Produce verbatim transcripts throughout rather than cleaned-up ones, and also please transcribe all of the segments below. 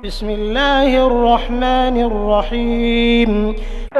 بسم الله الرحمن الرحيم.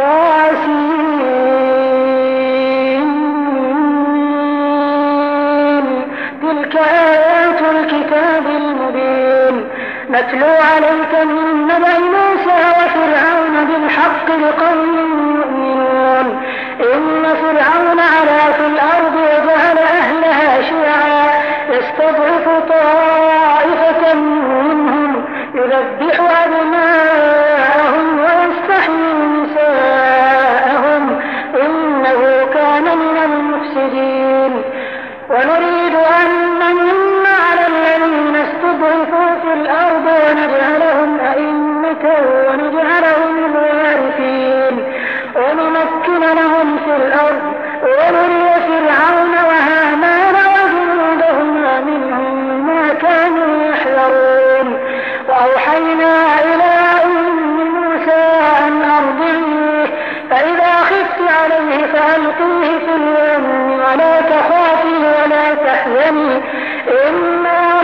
تلك آيات الكتاب المبين نتلو عليك من نبأ موسى وفرعون بالحق لقوم يؤمنون. إن فرعون علا في الأرض وجعل أهلها شيعا يستضعف طائفة منهم يذبح أبناءهم ويستحيي نساءهم إنه كان من المفسدين. ونريد أن نمن على الذين استضعفوا في الأرض ونجعلهم أئمة ونجعلهم الوارثين ونمكن لهم في الأرض ونري فرعون وهامان وجنودهما منهم ما كانوا يحذرون. وأوحينا إلى أم موسى أن أرضعيه فإذا خفت عليه فألقيه في اليم ولا تخافي ولا تحزني إنا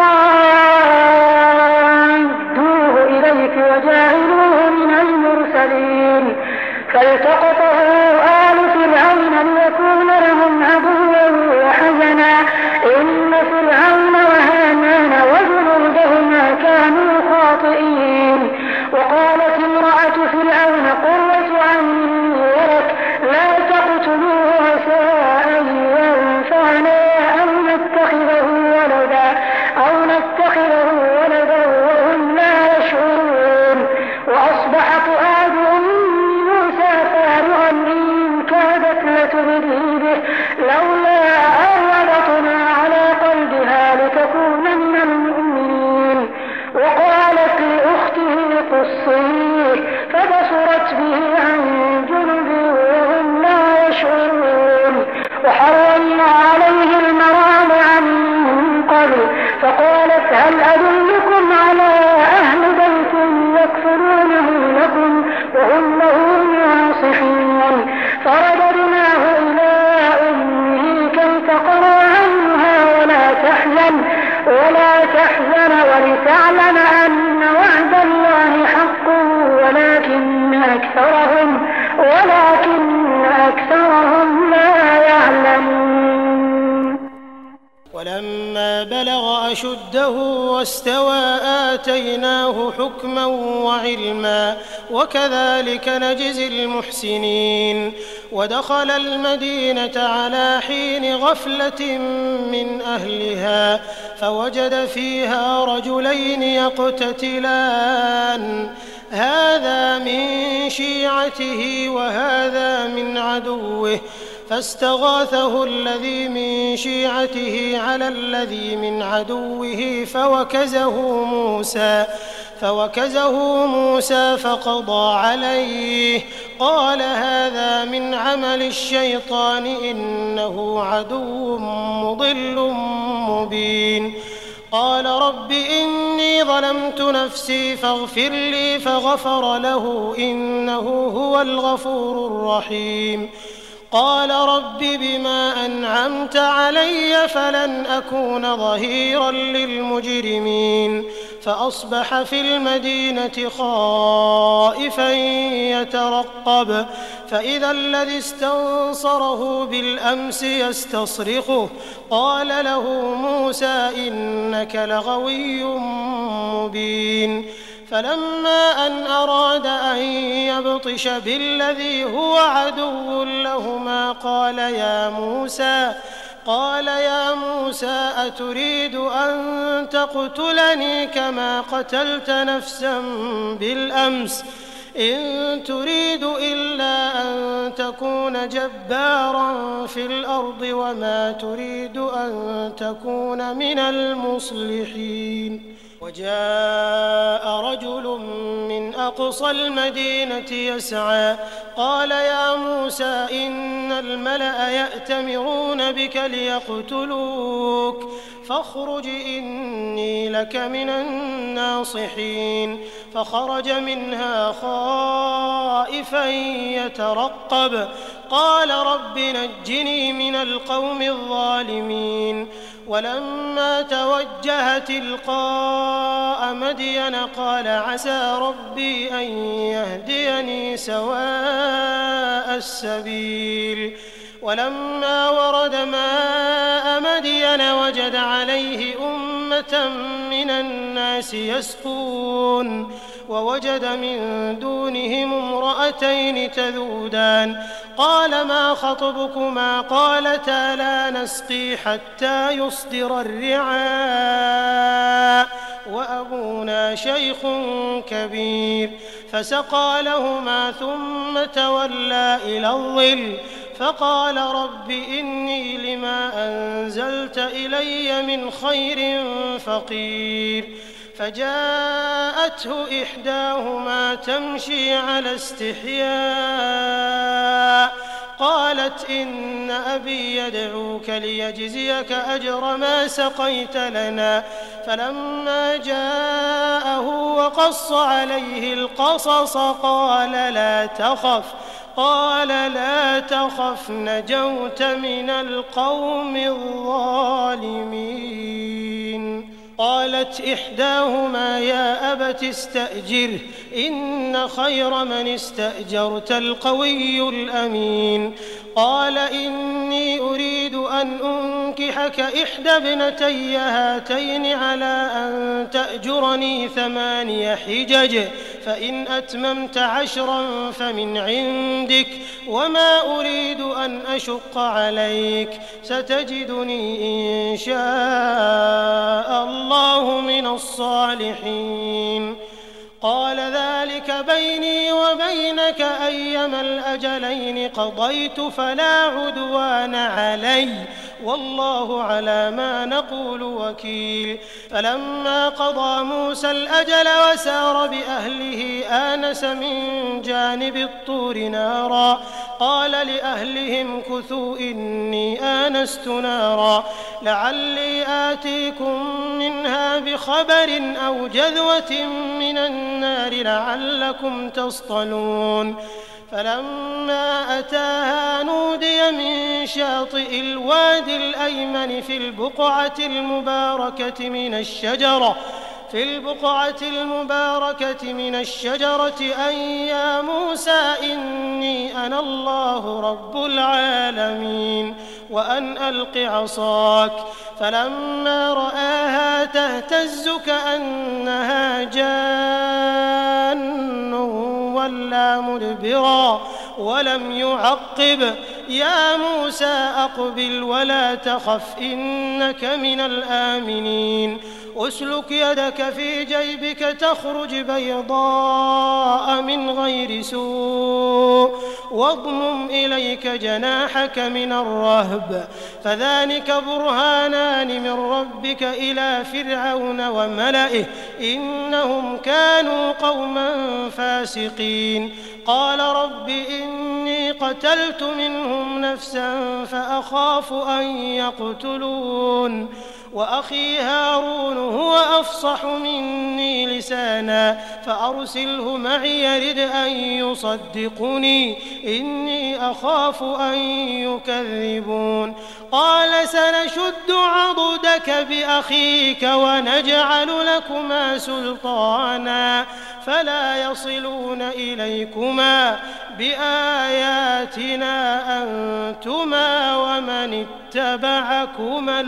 رادوه إليك وجاعلوه من المرسلين. فالتقطه آل فرعون ليكون لهم عدوا وحزنا إن فرعون وهامان وجنودهما كانوا خاطئين. وقالت امرأة فرعون قرة عين ولك لا تقتلوه عسى أن ينفعنا أو نتخذه ولدا أو نتخذه ولدا وهم لا يشعرون. وأصبح فؤاد أم موسى فارغا إن كادت لتبدي به لولا أن ربطنا على قلبها لتكون من المؤمنين. وقالت لأخته قصيه فبصرت به عن جنب وهم لا يشعرون. وحرمنا عليه المراضع من قبل فقالت هل أدلكم على أهل بيت يكفلونه لكم وهم له ناصحون. فرددناه إلى أمه كي تقر عنها ولا تحزن ولا تحزن ولتعلم أن وعد الله حق ولكن أكثرهم ولكن أكثرهم لا يعلمون. ولما بلغ أشده واستوى آتيناه حكما وعلما وكذلك نجزي المحسنين. ودخل المدينة على حين غفلة من أهلها فوجد فيها رجلين يقتتلان هذا من شيعته وهذا من عدوه فاستغاثه الذي من شيعته على الذي من عدوه فوكزه موسى فوكزه موسى فقضى عليه قال هذا من عمل الشيطان إنه عدو مضل مبين. قال رب إني ظلمت نفسي فاغفر لي فغفر له إنه هو الغفور الرحيم. قال رب بما أنعمت علي فلن أكون ظهيرا للمجرمين. فأصبح في المدينة خائفا يترقب فإذا الذي استنصره بالأمس يستصرخه قال له موسى إنك لغوي مبين. فلما أن أراد أن يبطش بالذي هو عدو لهما قال يا موسى قال يا موسى أتريد أن تقتلني كما قتلت نفسا بالأمس إن تريد إلا أن تكون جبارا في الأرض وما تريد أن تكون من المصلحين. وجاء رجل من أقصى المدينة يسعى قال يا موسى إن الملأ يأتمرون بك ليقتلوك فاخرج إني لك من الناصحين. فخرج منها خائفا يترقب قال رب نجني من القوم الظالمين. ولما توجه تلقاء مدين قال عسى ربي أن يهديني سواء السبيل ولما ورد ماء مدين وجد عليه أمة من الناس يسقون ووجد من دونهم امرأتين تذودان قال ما خطبكما قالتا لا نسقي حتى يصدر الرعاء وأبونا شيخ كبير فسقى لهما ثم تولى إلى الظل فقال رب إني لما أنزلت إلي من خير فقير فجاءته إحداهما تمشي على استحياء قالت إن أبي يدعوك ليجزيك أجر ما سقيت لنا فلما جاءه وقص عليه القصص قال لا تخف قال لا تخف نجوت من القوم الظالمين قالت إحداهما يا أبت استأجره إن خير من استأجرت القوي الأمين قال إني أريد أن أنكحك إحدى ابنتي هاتين على أن تأجرني ثماني حجج فإن أتممت عشرا فمن عندك وما أريد أن أشق عليك ستجدني إن شاء الله من الصالحين قال ذلك بيني وبينك أيما الأجلين قضيت فلا عدوان علي والله على ما نقول وكيل فلما قضى موسى الأجل وسار بأهله آنس من جانب الطور نارا قال لأهلهم كثوا إني آنست نارا لعلي آتيكم منها بخبر أو جذوة من النار لعلكم تصطلون فلما أتاها نودي من شاطئ الوادي الأيمن في البقعة المباركة من الشجرة في البقعة المباركة من الشجرة أن يا موسى إني أنا الله رب العالمين وأن ألق عصاك فلما رآها تهتز كأنها جان ولا مدبرا ولم يعقب يا موسى أقبل ولا تخف إنك من الآمنين أسلك يدك في جيبك تخرج بيضاء من غير سوء واضمم إليك جناحك من الرهب فذلك برهانان من ربك إلى فرعون وملئه إنهم كانوا قوما فاسقين قال رب إني قتلت منهم نفسا فأخاف أن يقتلون وأخي هارون هو أفصح مني لسانا فأرسله معي يرد أن يصدقني إني أخاف أن يكذبون قال سنشد عضدك بأخيك ونجعل لكما سلطانا فلا يصلون إليكما بآياتنا أنتما ومن اتبعكما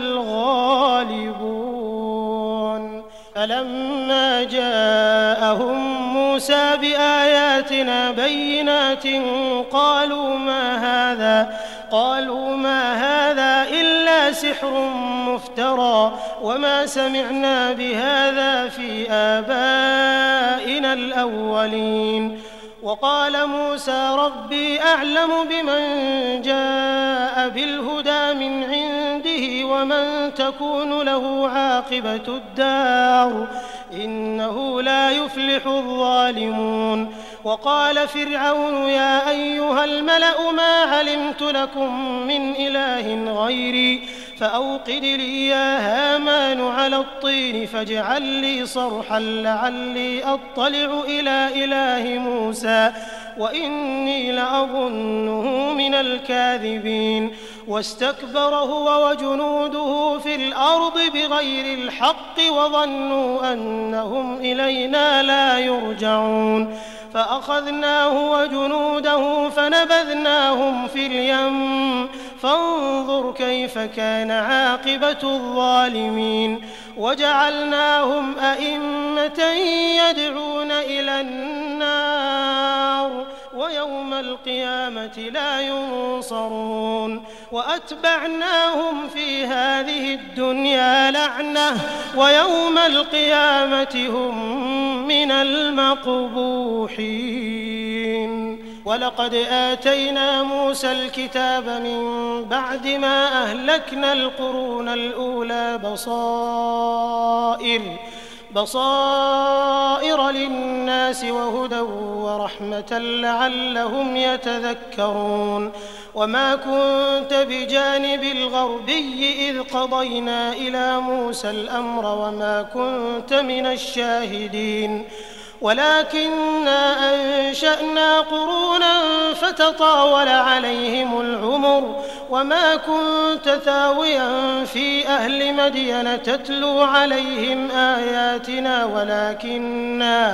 الغالبون فلما جاءهم موسى بآياتنا بينات قالوا ما هذا قالوا ما هذا إلا سحر مفترى وما سمعنا بهذا في آبائنا الأولين وقال موسى ربي أعلم بمن جاء بالهدى من عنده ومن تكون له عاقبة الدار إنه لا يفلح الظالمون وقال فرعون يا أيها الملأ ما علمت لكم من إله غيري فأوقد لي يا هامان على الطين فاجعل لي صرحا لعلي أطلع إلى إله موسى وإني لأظنه من الكاذبين واستكبر هو وجنوده في الأرض بغير الحق وظنوا أنهم إلينا لا يرجعون فأخذناه وجنوده فنبذناهم في اليم فانظر كيف كان عاقبة الظالمين وجعلناهم أئمة يدعون إلى النار ويوم القيامة لا ينصرون وأتبعناهم في هذه الدنيا لعنة ويوم القيامة هم من المقبوحين ولقد آتينا موسى الكتاب من بعد ما أهلكنا القرون الأولى بصائر بصائر للناس وهدى ورحمة لعلهم يتذكرون وما كنت بجانب الغربي إذ قضينا إلى موسى الأمر وما كنت من الشاهدين ولكننا أنشأنا قرونا فتطاول عليهم العمر وما كنت ثاويا في أهل مدين تتلو عليهم آياتنا ولكننا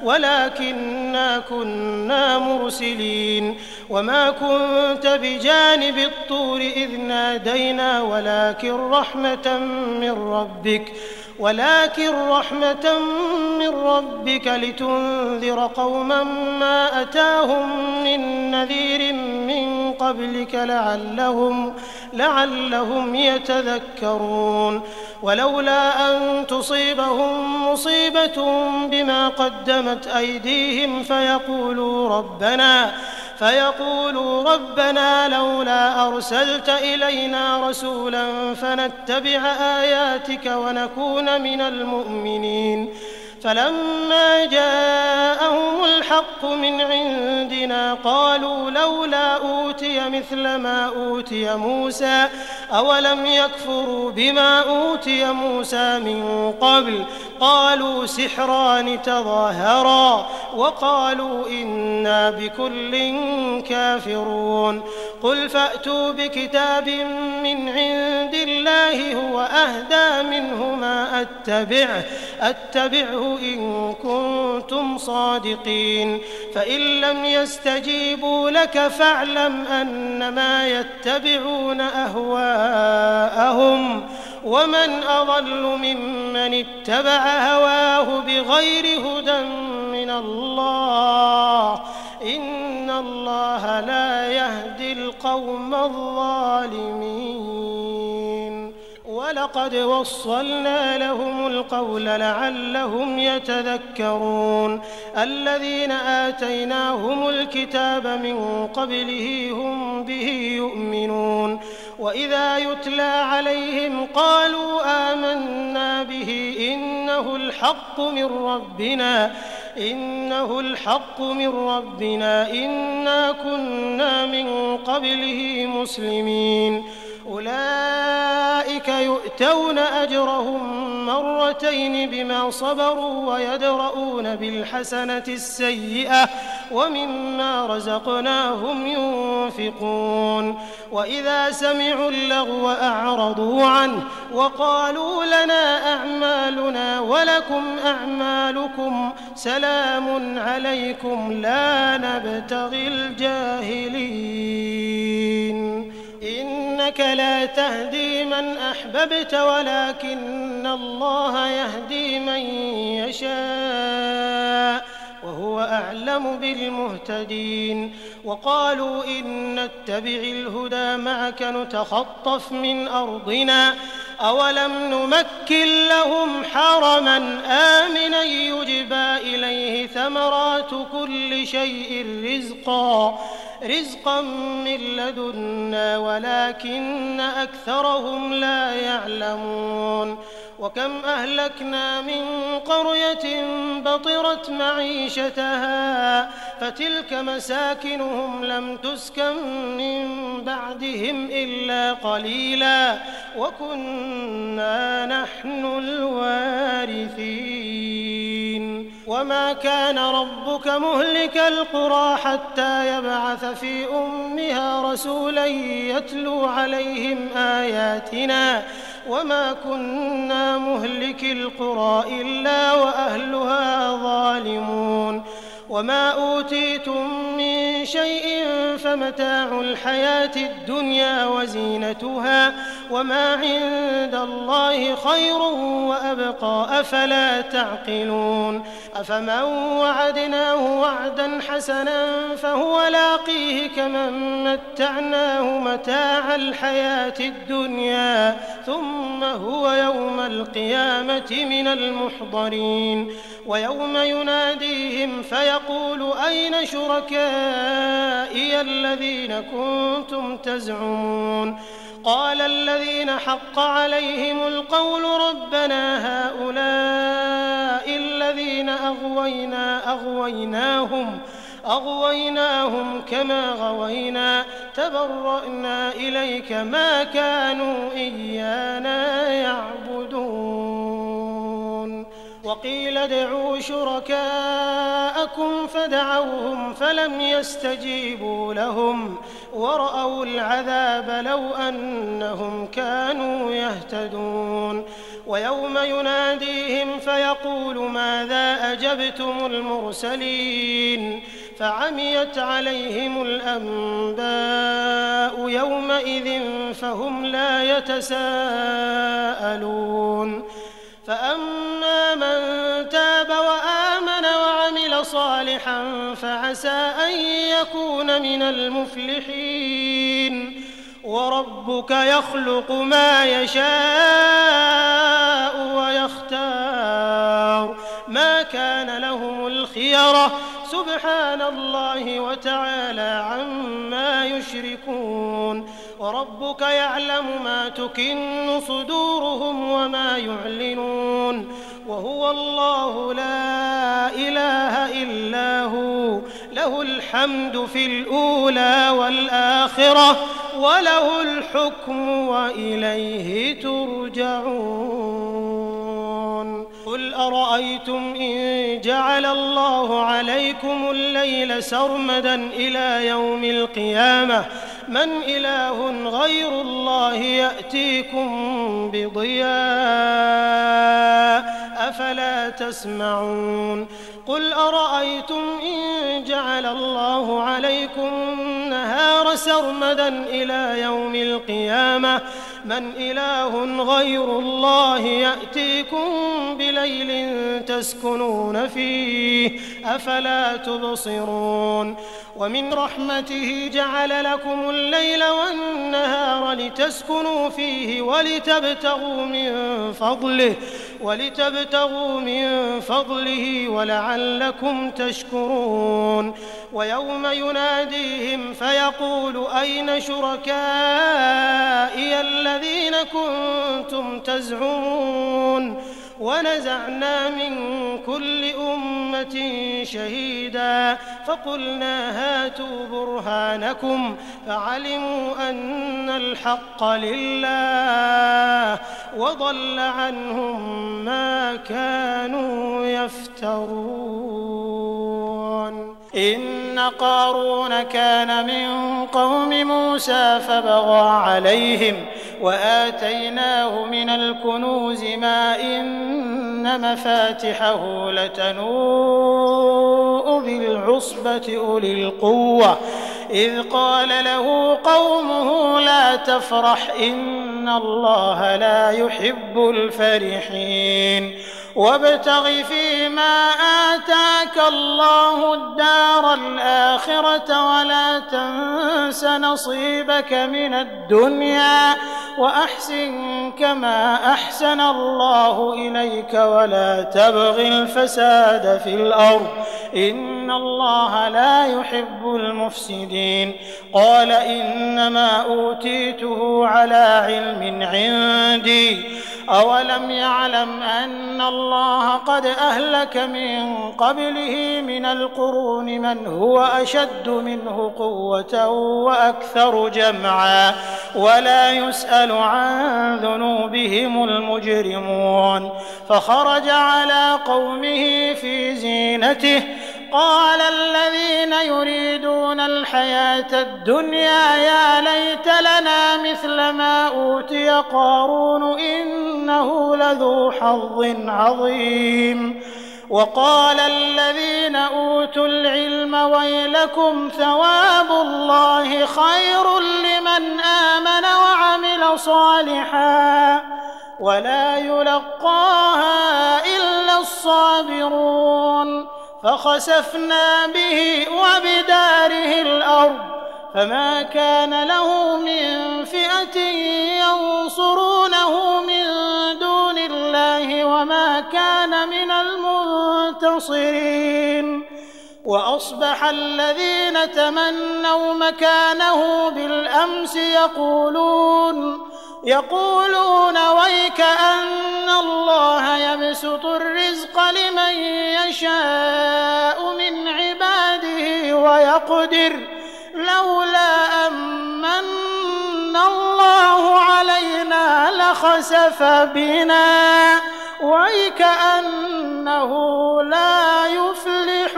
ولكننا كنا مرسلين وما كنت بجانب الطور إذ نادينا ولكن رحمة من ربك ولكن رحمة من ربك لتنذر قوما ما أتاهم من نذير من قبلك لعلهم, لعلهم يتذكرون ولولا أن تصيبهم مصيبة بما قدمت أيديهم فيقولوا ربنا فيقولوا ربنا لولا أرسلت إلينا رسولا فنتبع آياتك ونكون من المؤمنين فلما جاءهم الحق من عندنا قالوا لولا أوتي مثل ما أوتي موسى أولم يكفروا بما أوتي موسى من قبل قالوا سحران تظاهرا وقالوا إنا بكل كافرون قل فأتوا بكتاب من عند الله هو أهدى منه ما أتبعه أتبعه إن كنتم صادقين فإن لم يستجيبوا لك فاعلم أنما يتبعون أهواءهم ومن أضل ممن اتبع هواه بغير هدى من الله إن الله لا يهدي القوم الظالمين ولقد وصلنا لهم القول لعلهم يتذكرون الذين آتيناهم الكتاب من قبله هم به يؤمنون وإذا يتلى عليهم قالوا آمنا به إنه الحق من ربنا إنه الحق من ربنا إنا كنا من قبله مسلمين أولئك يؤتون أجرهم مرتين بما صبروا ويدرؤون بالحسنة السيئة ومما رزقناهم ينفقون وإذا سمعوا اللغو أعرضوا عنه وقالوا لنا أعمالنا ولكم أعمالكم سلام عليكم لا نبتغي الجاهلين إنك لا تهدي من أحببت ولكن الله يهدي من يشاء وهو أعلم بالمهتدين وقالوا إن نتبع الهدى معك نتخطف من أرضنا أولم نمكن لهم حرما آمنا يجبى إليه ثمرات كل شيء رزقا رزقا من لدنا ولكن أكثرهم لا يعلمون وكم أهلكنا من قرية بطرت معيشتها فتلك مساكنهم لم تسكن من بعدهم إلا قليلا وكنا نحن الوارثين وما كان ربك مهلك القرى حتى يبعث في أمها رسولا يتلو عليهم آياتنا وما كنا مهلك القرى إلا وأهلها ظالمون وما أوتيتم من شيء فمتاع الحياة الدنيا وزينتها وما عند الله خير وأبقى أفلا تعقلون أفمن وعدناه وعدا حسنا فهو لاقيه كمن متعناه متاع الحياة الدنيا ثم هو يوم القيامة من المحضرين ويوم يناديهم فيقول أين شركائي الذين كنتم تزعمون قال الذين حق عليهم القول ربنا هؤلاء الذين أغوينا أغويناهم أغويناهم كما غوينا تبرأنا إليك ما كانوا إيانا يعبدون وقيل ادعوا شركاءكم فدعوهم فلم يستجيبوا لهم ورأوا العذاب لو أنهم كانوا يهتدون ويوم يناديهم فيقول ماذا أجبتم المرسلين فعميت عليهم الأنباء يومئذ فهم لا يتساءلون فأما من تاب وآمن وعمل صالحا فعسى أن يكون من المفلحين وربك يخلق ما يشاء ويختار ما كان لهم الخيرة سبحان الله وتعالى عما يشركون وربك يعلم ما تكن صدورهم وما يعلنون وهو الله لا إله إلا هو له الحمد في الأولى والآخرة وله الحكم وإليه ترجعون قل أرأيتم إن جعل الله عليكم الليل سرمدا إلى يوم القيامة من إله غير الله يأتيكم بضياء أفلا تسمعون قل أرأيتم إن جعل الله عليكم النهار سرمدا إلى يوم القيامة من إله غير الله يأتيكم بليل تسكنون فيه أفلا تبصرون ومن رحمته جعل لكم الليل والنهار لتسكنوا فيه ولتبتغوا من فضله ولتبتغوا من فضله ولعلكم تشكرون ويوم يناديهم فيقول أين شركائي الذين كنتم تزعمون ونزعنا من كل أمة شهيدا فقلنا هاتوا برهانكم فعلموا أن الحق لله وضل عنهم ما كانوا يفترون إن قارون كان من قوم موسى فبغى عليهم وآتيناه من الكنوز ما إن مفاتحه لتنوء بالعصبة أولي القوة إذ قال له قومه لا تفرح إن الله لا يحب الفرحين وابتغ فيما آتاك الله الدار الآخرة ولا تنس نصيبك من الدنيا وأحسن كما أحسن الله إليك ولا تبغ الفساد في الأرض إن الله لا يحب المفسدين قال إنما أوتيته على علم عندي أولم يعلم أن الله قد أهلك من قبله من القرون من هو أشد منه قوة وأكثر جمعا ولا يسأل عن ذنوبهم المجرمون فخرج على قومه في زينته قال الذين يريدون الحياة الدنيا يا ليت لنا مثل ما أوتي قارون إنه لذو حظ عظيم وقال الذين أوتوا العلم ويلكم ثواب الله خير لمن آمن وعمل صالحا ولا يلقاها إلا الصابرون فخسفنا به وبداره الأرض فما كان له من فئة ينصرونه من دون الله وما كان من المنتصرين وأصبح الذين تمنوا مكانه بالأمس يقولون يقولون ويك أن الله يبسط الرزق لمن يشاء من عباده ويقدر لولا أمن الله علينا لخسف بنا ويك أنه لا يفلح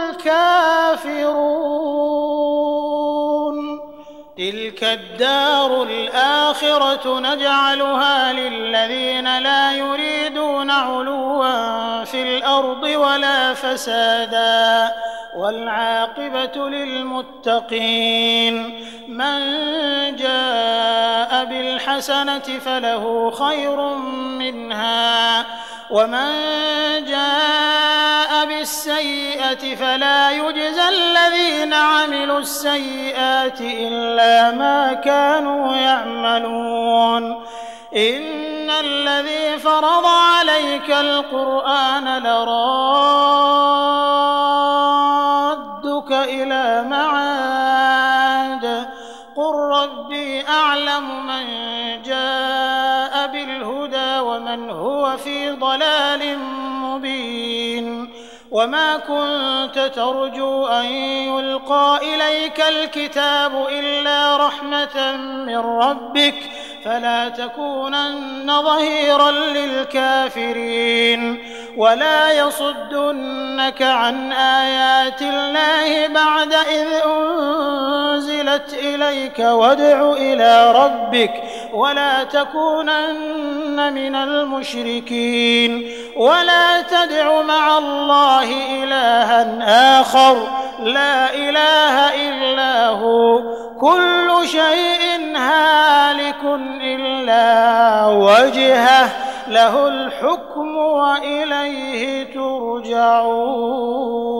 الكافرون تلك الدار الآخرة نجعلها للذين لا يريدون علوا في الأرض ولا فسادا والعاقبة للمتقين من جاء بالحسنة فله خير منها ومن جاء بالسيئة فلا يجزى الذين عملوا السيئات إلا ما كانوا يعملون إن الذي فرض عليك القرآن لرادك إلى معاد قل ربي أعلم من جاء بالهدى ومن هو في ضلال مبين وما كنت ترجو أن يلقى إليك الكتاب إلا رحمة من ربك فلا تكونن ظهيرا للكافرين ولا يصدنك عن آيات الله بعد إذ أنزلت إليك وادع إلى ربك ولا تكونن من المشركين ولا تدع مع الله إلها آخر لا إله إلا هو كل شيء هالك إلا وجهه له الحكم وإليه ترجعون